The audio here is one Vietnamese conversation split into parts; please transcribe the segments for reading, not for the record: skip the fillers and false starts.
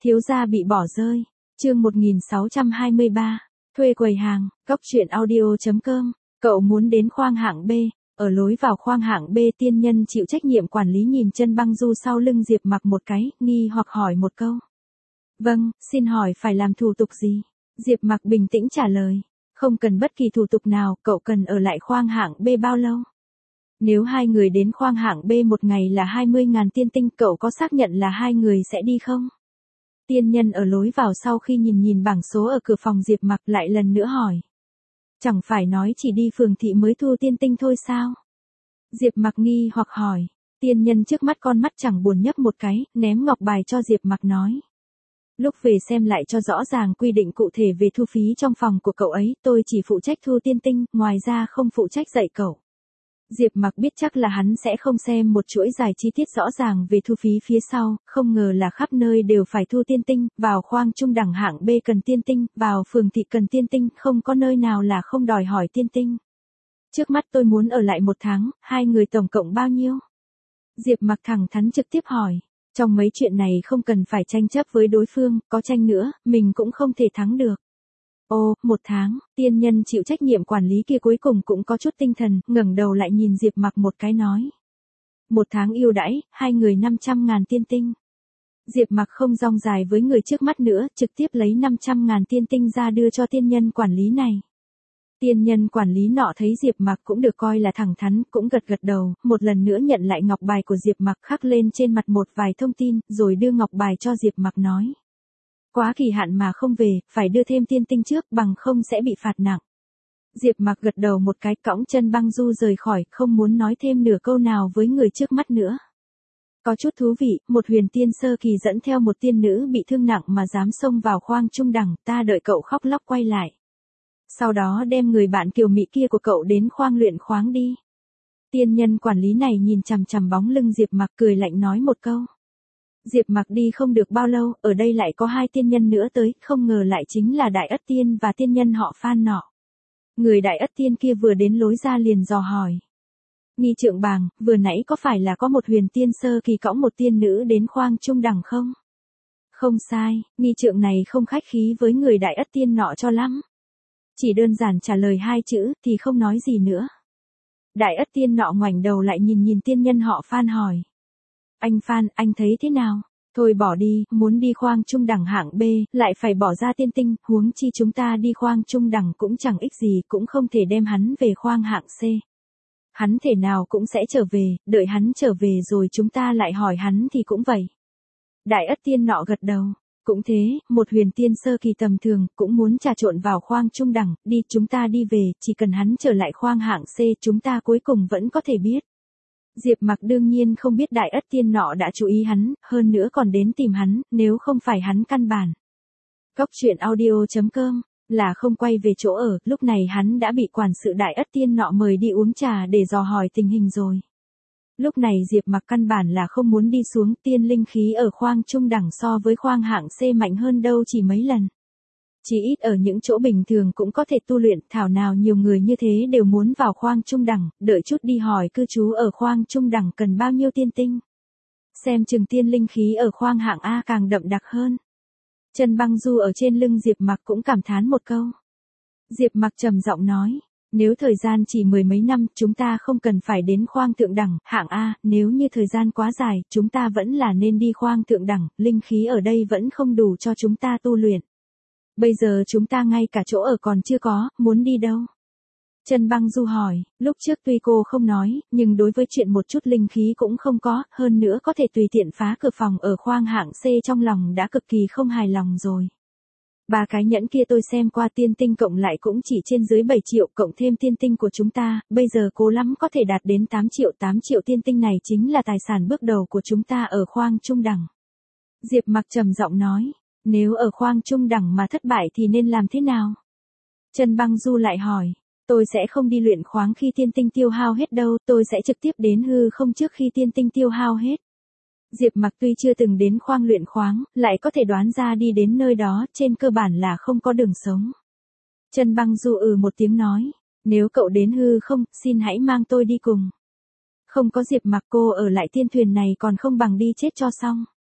Thiếu gia bị bỏ rơi. Chương 1623. Thuê quầy hàng. Cóc truyện audio.com. Cậu muốn đến khoang hạng B. Ở lối vào khoang hạng B, tiên nhân chịu trách nhiệm quản lý nhìn Chân Băng Du sau lưng Diệp Mặc một cái, nghi hoặc hỏi một câu. Vâng, xin hỏi phải làm thủ tục gì? Diệp Mặc bình tĩnh trả lời. Không cần bất kỳ thủ tục nào, cậu cần ở lại khoang hạng B bao lâu? Nếu hai người đến khoang hạng B một ngày là 20.000 tiên tinh, cậu có xác nhận là hai người sẽ đi không? Tiên nhân ở lối vào sau khi nhìn bảng số ở cửa phòng Diệp Mặc lại lần nữa hỏi. Chẳng phải nói chỉ đi phường thị mới thu tiên tinh thôi sao? Diệp Mặc nghi hoặc hỏi. Tiên nhân trước mắt con mắt chẳng buồn nhấp một cái, ném ngọc bài cho Diệp Mặc nói. Lúc về xem lại cho rõ ràng quy định cụ thể về thu phí trong phòng của cậu ấy, tôi chỉ phụ trách thu tiên tinh, ngoài ra không phụ trách dạy cậu. Diệp Mặc biết chắc là hắn sẽ không xem một chuỗi dài chi tiết rõ ràng về thu phí phía sau, không ngờ là khắp nơi đều phải thu tiên tinh, vào khoang trung đẳng hạng B cần tiên tinh, vào phường thị cần tiên tinh, không có nơi nào là không đòi hỏi tiên tinh. Trước mắt tôi muốn ở lại 1 tháng, hai người tổng cộng bao nhiêu? Diệp Mặc thẳng thắn trực tiếp hỏi. Trong mấy chuyện này không cần phải tranh chấp với đối phương, có tranh nữa, mình cũng không thể thắng được. Ồ, 1 tháng, tiên nhân chịu trách nhiệm quản lý kia cuối cùng cũng có chút tinh thần, ngẩng đầu lại nhìn Diệp Mặc một cái nói. 1 tháng ưu đãi, hai người 500.000 tiên tinh. Diệp Mặc không rong dài với người trước mắt nữa, trực tiếp lấy 500.000 tiên tinh ra đưa cho tiên nhân quản lý này. Tiên nhân quản lý nọ thấy Diệp Mặc cũng được coi là thẳng thắn, cũng gật gật đầu, một lần nữa nhận lại ngọc bài của Diệp Mặc, khắc lên trên mặt một vài thông tin, rồi đưa ngọc bài cho Diệp Mặc nói. Quá kỳ hạn mà không về, phải đưa thêm tiên tinh trước, bằng không sẽ bị phạt nặng. Diệp Mặc gật đầu một cái, cõng Chân Băng Du rời khỏi, không muốn nói thêm nửa câu nào với người trước mắt nữa. Có chút thú vị, một huyền tiên sơ kỳ dẫn theo một tiên nữ bị thương nặng mà dám xông vào khoang trung đẳng, ta đợi cậu khóc lóc quay lại. Sau đó đem người bạn kiều mỹ kia của cậu đến khoang luyện khoáng đi. Tiên nhân quản lý này nhìn chằm chằm bóng lưng Diệp Mặc, cười lạnh nói một câu. Diệp Mặc đi không được bao lâu, ở đây lại có 2 tiên nhân nữa tới, không ngờ lại chính là Đại Ất Tiên và tiên nhân họ Phan nọ. Người Đại Ất Tiên kia vừa đến lối ra liền dò hỏi. Nghi trượng bàng, vừa nãy có phải là có một huyền tiên sơ kỳ cõng một tiên nữ đến khoang trung đẳng không? Không sai, nghi trượng này không khách khí với người Đại Ất Tiên nọ cho lắm. Chỉ đơn giản trả lời 2 chữ, thì không nói gì nữa. Đại Ất Tiên nọ ngoảnh đầu lại nhìn tiên nhân họ Phan hỏi. Anh Phan, anh thấy thế nào? Thôi bỏ đi, muốn đi khoang trung đẳng hạng B, lại phải bỏ ra tiên tinh, huống chi chúng ta đi khoang trung đẳng cũng chẳng ích gì, cũng không thể đem hắn về khoang hạng C. Hắn thể nào cũng sẽ trở về, đợi hắn trở về rồi chúng ta lại hỏi hắn thì cũng vậy. Đại Ất Tiên nọ gật đầu. Cũng thế, một huyền tiên sơ kỳ tầm thường, cũng muốn trà trộn vào khoang trung đẳng, đi chúng ta đi về, chỉ cần hắn trở lại khoang hạng C chúng ta cuối cùng vẫn có thể biết. Diệp Mặc đương nhiên không biết Đại Ất Tiên nọ đã chú ý hắn, hơn nữa còn đến tìm hắn, nếu không phải hắn căn bản. Cóc truyện audio.com, là không quay về chỗ ở, lúc này hắn đã bị quản sự Đại Ất Tiên nọ mời đi uống trà để dò hỏi tình hình rồi. Lúc này Diệp Mặc căn bản là không muốn đi xuống, tiên linh khí ở khoang trung đẳng so với khoang hạng C mạnh hơn đâu chỉ mấy lần. Chỉ ít ở những chỗ bình thường cũng có thể tu luyện, thảo nào nhiều người như thế đều muốn vào khoang trung đẳng, đợi chút đi hỏi cư trú ở khoang trung đẳng cần bao nhiêu tiên tinh. Xem chừng tiên linh khí ở khoang hạng A càng đậm đặc hơn. Chân Băng Du ở trên lưng Diệp Mặc cũng cảm thán một câu. Diệp Mặc trầm giọng nói. Nếu thời gian chỉ 10 mấy năm, chúng ta không cần phải đến khoang thượng đẳng, hạng A, nếu như thời gian quá dài, chúng ta vẫn là nên đi khoang thượng đẳng, linh khí ở đây vẫn không đủ cho chúng ta tu luyện. Bây giờ chúng ta ngay cả chỗ ở còn chưa có, muốn đi đâu? Chân Băng Du hỏi, lúc trước tuy cô không nói, nhưng đối với chuyện một chút linh khí cũng không có, hơn nữa có thể tùy tiện phá cửa phòng ở khoang hạng C trong lòng đã cực kỳ không hài lòng rồi. 3 cái nhẫn kia tôi xem qua tiên tinh cộng lại cũng chỉ trên dưới 7 triệu, cộng thêm tiên tinh của chúng ta, bây giờ cố lắm có thể đạt đến 8 triệu tiên tinh này chính là tài sản bước đầu của chúng ta ở khoang trung đẳng. Diệp Mặc trầm giọng nói, nếu ở khoang trung đẳng mà thất bại thì nên làm thế nào? Chân Băng Du lại hỏi, tôi sẽ không đi luyện khoáng khi tiên tinh tiêu hao hết đâu, tôi sẽ trực tiếp đến hư không trước khi tiên tinh tiêu hao hết. Diệp Mặc tuy chưa từng đến khoang luyện khoáng, lại có thể đoán ra đi đến nơi đó, trên cơ bản là không có đường sống. Chân Băng Du một tiếng nói, nếu cậu đến hư không, xin hãy mang tôi đi cùng. Không có Diệp Mặc cô ở lại tiên thuyền này còn không bằng đi chết cho xong.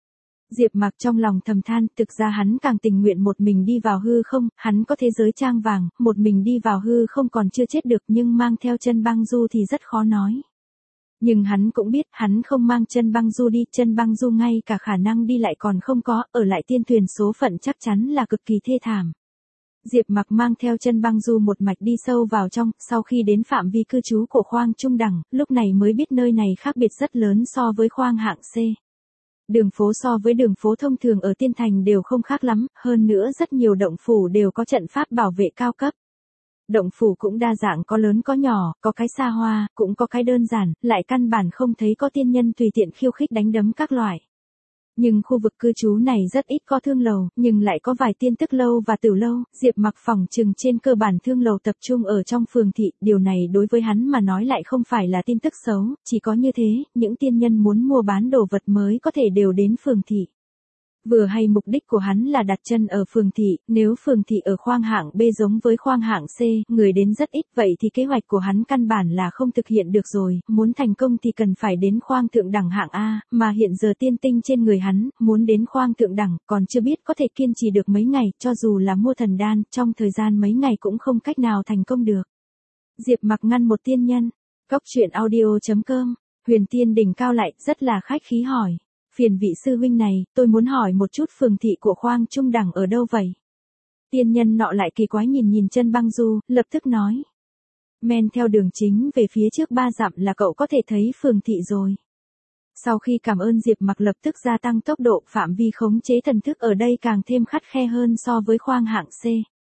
Diệp Mặc trong lòng thầm than, thực ra hắn càng tình nguyện một mình đi vào hư không, hắn có thế giới trang vàng, một mình đi vào hư không còn chưa chết được nhưng mang theo chân băng du thì rất khó nói. Nhưng hắn cũng biết, hắn không mang chân băng du đi, chân băng du ngay cả khả năng đi lại còn không có, ở lại tiên thuyền số phận chắc chắn là cực kỳ thê thảm. Diệp Mặc mang theo chân băng du một mạch đi sâu vào trong, sau khi đến phạm vi cư trú của khoang trung đẳng, lúc này mới biết nơi này khác biệt rất lớn so với khoang hạng C. Đường phố so với đường phố thông thường ở tiên thành đều không khác lắm, hơn nữa rất nhiều động phủ đều có trận pháp bảo vệ cao cấp. Động phủ cũng đa dạng, có lớn có nhỏ, có cái xa hoa, cũng có cái đơn giản, lại căn bản không thấy có tiên nhân tùy tiện khiêu khích đánh đấm các loại. Nhưng khu vực cư trú này rất ít có thương lầu, nhưng lại có vài tiên tức lâu và tử lâu, Diệp Mặc phỏng chừng trên cơ bản thương lầu tập trung ở trong phường thị, điều này đối với hắn mà nói lại không phải là tin tức xấu, chỉ có như thế, những tiên nhân muốn mua bán đồ vật mới có thể đều đến phường thị. Vừa hay mục đích của hắn là đặt chân ở phường thị, nếu phường thị ở khoang hạng B giống với khoang hạng C, người đến rất ít, vậy thì kế hoạch của hắn căn bản là không thực hiện được rồi, muốn thành công thì cần phải đến khoang thượng đẳng hạng A, mà hiện giờ tiên tinh trên người hắn, muốn đến khoang thượng đẳng, còn chưa biết có thể kiên trì được mấy ngày, cho dù là mua thần đan, trong thời gian mấy ngày cũng không cách nào thành công được. Diệp Mặc ngăn một tiên nhân, Cốc Truyện Audio.com, Huyền Tiên đỉnh cao lại, rất là khách khí hỏi. Phiền vị sư huynh này, tôi muốn hỏi một chút phường thị của khoang trung đẳng ở đâu vậy? Tiên nhân nọ lại kỳ quái nhìn chân băng du, lập tức nói. Men theo đường chính về phía trước 3 dặm là cậu có thể thấy phường thị rồi. Sau khi cảm ơn Diệp Mặc lập tức gia tăng tốc độ, phạm vi khống chế thần thức ở đây càng thêm khắt khe hơn so với khoang hạng C.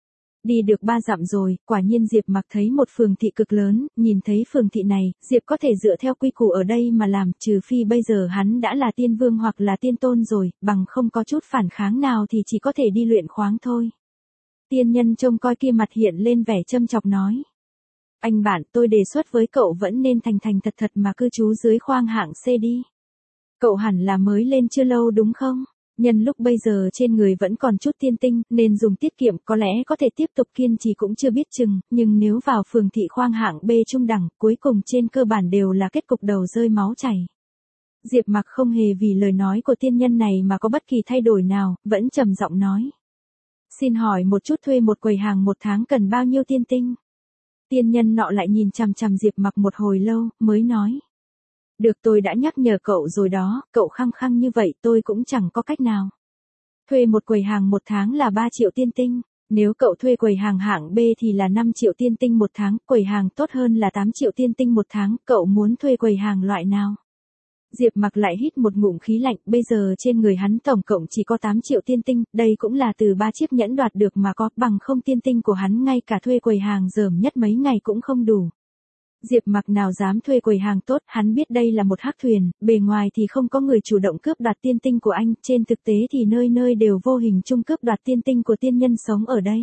Đi được 3 dặm rồi, quả nhiên Diệp Mặc thấy một phường thị cực lớn, nhìn thấy phường thị này, Diệp có thể dựa theo quy củ ở đây mà làm, trừ phi bây giờ hắn đã là tiên vương hoặc là tiên tôn rồi, bằng không có chút phản kháng nào thì chỉ có thể đi luyện khoáng thôi. Tiên nhân trông coi kia mặt hiện lên vẻ châm chọc nói. Anh bạn, tôi đề xuất với cậu vẫn nên thành thật mà cư trú dưới khoang hạng C đi. Cậu hẳn là mới lên chưa lâu đúng không? Nhân lúc bây giờ trên người vẫn còn chút tiên tinh, nên dùng tiết kiệm, có lẽ có thể tiếp tục kiên trì cũng chưa biết chừng, nhưng nếu vào phường thị khoang hạng B trung đẳng, cuối cùng trên cơ bản đều là kết cục đầu rơi máu chảy. Diệp Mặc không hề vì lời nói của tiên nhân này mà có bất kỳ thay đổi nào, vẫn trầm giọng nói. Xin hỏi một chút, thuê một quầy hàng một tháng cần bao nhiêu tiên tinh? Tiên nhân nọ lại nhìn chằm chằm Diệp Mặc một hồi lâu, mới nói. Được, tôi đã nhắc nhở cậu rồi đó, cậu khăng khăng như vậy tôi cũng chẳng có cách nào. Thuê một quầy hàng một tháng là 3 triệu tiên tinh, nếu cậu thuê quầy hàng hạng B thì là 5 triệu tiên tinh một tháng, quầy hàng tốt hơn là 8 triệu tiên tinh một tháng, cậu muốn thuê quầy hàng loại nào? Diệp Mặc lại hít một ngụm khí lạnh, bây giờ trên người hắn tổng cộng chỉ có 8 triệu tiên tinh, đây cũng là từ 3 chiếc nhẫn đoạt được mà có, bằng không tiên tinh của hắn ngay cả thuê quầy hàng dởm nhất mấy ngày cũng không đủ. Diệp Mặc nào dám thuê quầy hàng tốt, hắn biết đây là một hắc thuyền, bề ngoài thì không có người chủ động cướp đoạt tiên tinh của anh, trên thực tế thì nơi nơi đều vô hình chung cướp đoạt tiên tinh của tiên nhân sống ở đây.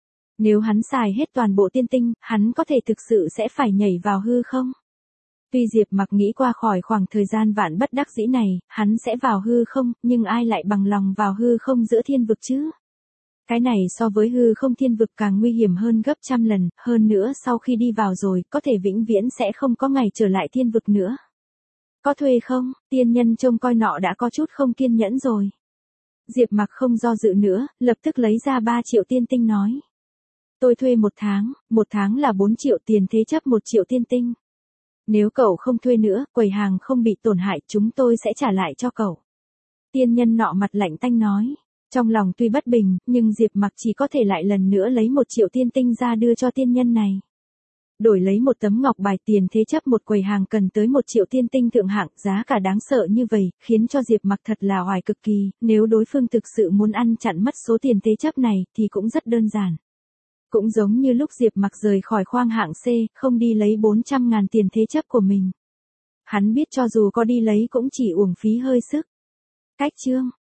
Nếu hắn xài hết toàn bộ tiên tinh, hắn có thể thực sự sẽ phải nhảy vào hư không? Tuy Diệp Mặc nghĩ qua khỏi khoảng thời gian vạn bất đắc dĩ này, hắn sẽ vào hư không, nhưng ai lại bằng lòng vào hư không giữa thiên vực chứ? Cái này so với hư không thiên vực càng nguy hiểm hơn gấp trăm lần, hơn nữa sau khi đi vào rồi, có thể vĩnh viễn sẽ không có ngày trở lại thiên vực nữa. Có thuê không? Tiên nhân trông coi nọ đã có chút không kiên nhẫn rồi. Diệp Mặc không do dự nữa, lập tức lấy ra 3 triệu tiên tinh nói. Tôi thuê một tháng là 4 triệu, tiền thế chấp 1 triệu tiên tinh. Nếu cậu không thuê nữa, quầy hàng không bị tổn hại, chúng tôi sẽ trả lại cho cậu. Tiên nhân nọ mặt lạnh tanh nói. Trong lòng tuy bất bình, nhưng Diệp Mặc chỉ có thể lại lần nữa lấy 1 triệu tiên tinh ra đưa cho tiên nhân này. Đổi lấy một tấm ngọc bài, tiền thế chấp một quầy hàng cần tới 1 triệu tiên tinh thượng hạng, giá cả đáng sợ như vậy, khiến cho Diệp Mặc thật là oải cực kỳ, nếu đối phương thực sự muốn ăn chặn mất số tiền thế chấp này, thì cũng rất đơn giản. Cũng giống như lúc Diệp Mặc rời khỏi khoang hạng C, không đi lấy 400.000 tiền thế chấp của mình. Hắn biết cho dù có đi lấy cũng chỉ uổng phí hơi sức. Cách chương